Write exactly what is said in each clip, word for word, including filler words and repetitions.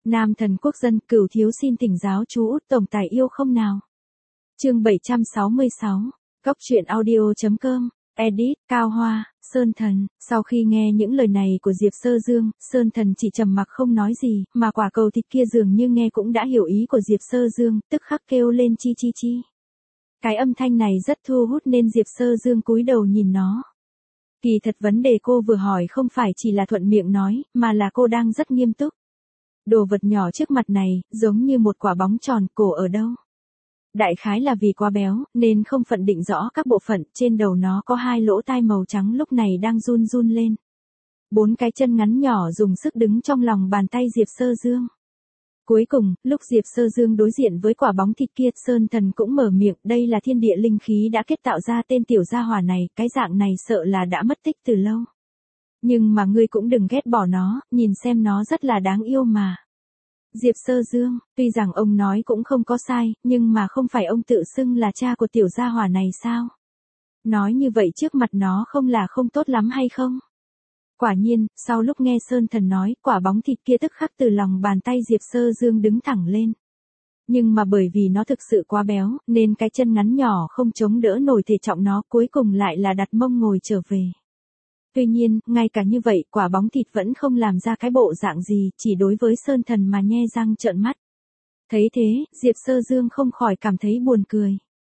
Nam thần quốc dân, Cửu thiếu xin thỉnh giáo chú Út tổng tài yêu không nào. Chương bảy trăm sáu mươi sáu. Cóc truyện audio chấm com. Edit, Cao Hoa, Sơn Thần. Sau khi nghe những lời này của Diệp Sơ Dương, Sơn Thần chỉ trầm mặc không nói gì, mà quả cầu thịt kia dường như nghe cũng đã hiểu ý của Diệp Sơ Dương, tức khắc kêu lên chi chi chi. Cái âm thanh này rất thu hút nên Diệp Sơ Dương cúi đầu nhìn nó. Kỳ thật vấn đề cô vừa hỏi không phải chỉ là thuận miệng nói, mà là cô đang rất nghiêm túc. Đồ vật nhỏ trước mặt này, giống như một quả bóng tròn, cổ ở đâu? Đại khái là vì quá béo, nên không phân định rõ các bộ phận, trên đầu nó có hai lỗ tai màu trắng lúc này đang run run lên. Bốn cái chân ngắn nhỏ dùng sức đứng trong lòng bàn tay Diệp Sơ Dương. Cuối cùng, lúc Diệp Sơ Dương đối diện với quả bóng thịt kia, Sơn Thần cũng mở miệng, đây là thiên địa linh khí đã kết tạo ra tên tiểu gia hỏa này, cái dạng này sợ là đã mất tích từ lâu. Nhưng mà ngươi cũng đừng ghét bỏ nó, nhìn xem nó rất là đáng yêu mà. Diệp Sơ Dương, tuy rằng ông nói cũng không có sai, nhưng mà không phải ông tự xưng là cha của tiểu gia hỏa này sao? Nói như vậy trước mặt nó không là không tốt lắm hay không? Quả nhiên, sau lúc nghe Sơn Thần nói, quả bóng thịt kia tức khắc từ lòng bàn tay Diệp Sơ Dương đứng thẳng lên. Nhưng mà bởi vì nó thực sự quá béo, nên cái chân ngắn nhỏ không chống đỡ nổi thể trọng nó, cuối cùng lại là đặt mông ngồi trở về. Tuy nhiên, ngay cả như vậy, quả bóng thịt vẫn không làm ra cái bộ dạng gì, chỉ đối với Sơn Thần mà nhe răng trợn mắt. Thấy thế, Diệp Sơ Dương không khỏi cảm thấy buồn cười.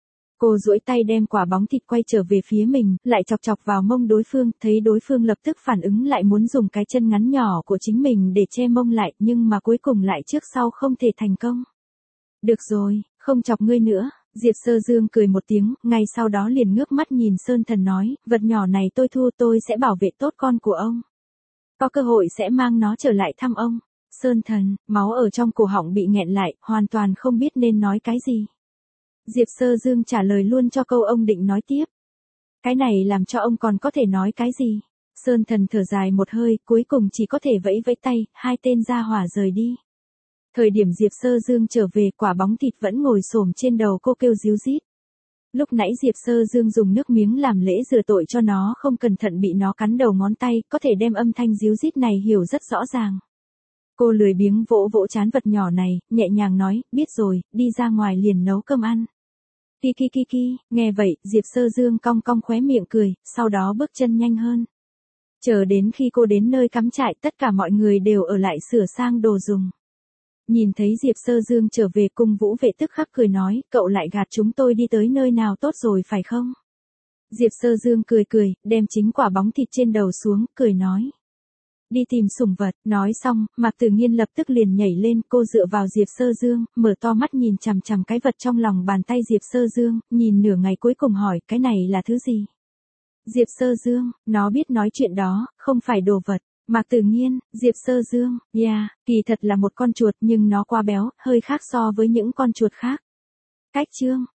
Cô duỗi tay đem quả bóng thịt quay trở về phía mình, lại chọc chọc vào mông đối phương, thấy đối phương lập tức phản ứng lại muốn dùng cái chân ngắn nhỏ của chính mình để che mông lại, nhưng mà cuối cùng lại trước sau không thể thành công. Được rồi, không chọc ngươi nữa. Diệp Sơ Dương cười một tiếng, ngay sau đó liền ngước mắt nhìn Sơn Thần nói, vật nhỏ này tôi thu, tôi sẽ bảo vệ tốt con của ông. Có cơ hội sẽ mang nó trở lại thăm ông. Sơn Thần, máu ở trong cổ họng bị nghẹn lại, hoàn toàn không biết nên nói cái gì. Diệp Sơ Dương trả lời luôn cho câu ông định nói tiếp. Cái này làm cho ông còn có thể nói cái gì? Sơn Thần thở dài một hơi, cuối cùng chỉ có thể vẫy vẫy tay, hai tên gia hỏa rời đi. Thời điểm Diệp Sơ Dương trở về, quả bóng thịt vẫn ngồi xổm trên đầu cô kêu ríu rít. Lúc nãy Diệp Sơ Dương dùng nước miếng làm lễ rửa tội cho nó, không cẩn thận bị nó cắn đầu ngón tay, có thể đem âm thanh ríu rít này hiểu rất rõ ràng. Cô lười biếng vỗ vỗ trán vật nhỏ này, nhẹ nhàng nói, biết rồi, đi ra ngoài liền nấu cơm ăn. Ki ki ki ki, nghe vậy, Diệp Sơ Dương cong cong khóe miệng cười, sau đó bước chân nhanh hơn. Chờ đến khi cô đến nơi cắm trại, tất cả mọi người đều ở lại sửa sang đồ dùng. Nhìn thấy Diệp Sơ Dương trở về, Cung Vũ Vệ tức khắc cười nói, cậu lại gạt chúng tôi đi tới nơi nào tốt rồi phải không? Diệp Sơ Dương cười cười, đem chính quả bóng thịt trên đầu xuống, cười nói. Đi tìm sủng vật, nói xong, Mạc Tử Nghiên lập tức liền nhảy lên, cô dựa vào Diệp Sơ Dương, mở to mắt nhìn chằm chằm cái vật trong lòng bàn tay Diệp Sơ Dương, nhìn nửa ngày cuối cùng hỏi, cái này là thứ gì? Diệp Sơ Dương, nó biết nói chuyện đó, không phải đồ vật. Mạc Tử Nghiên, Diệp Sơ Dương, yeah, kỳ thật là một con chuột nhưng nó quá béo, hơi khác so với những con chuột khác. Cách chương,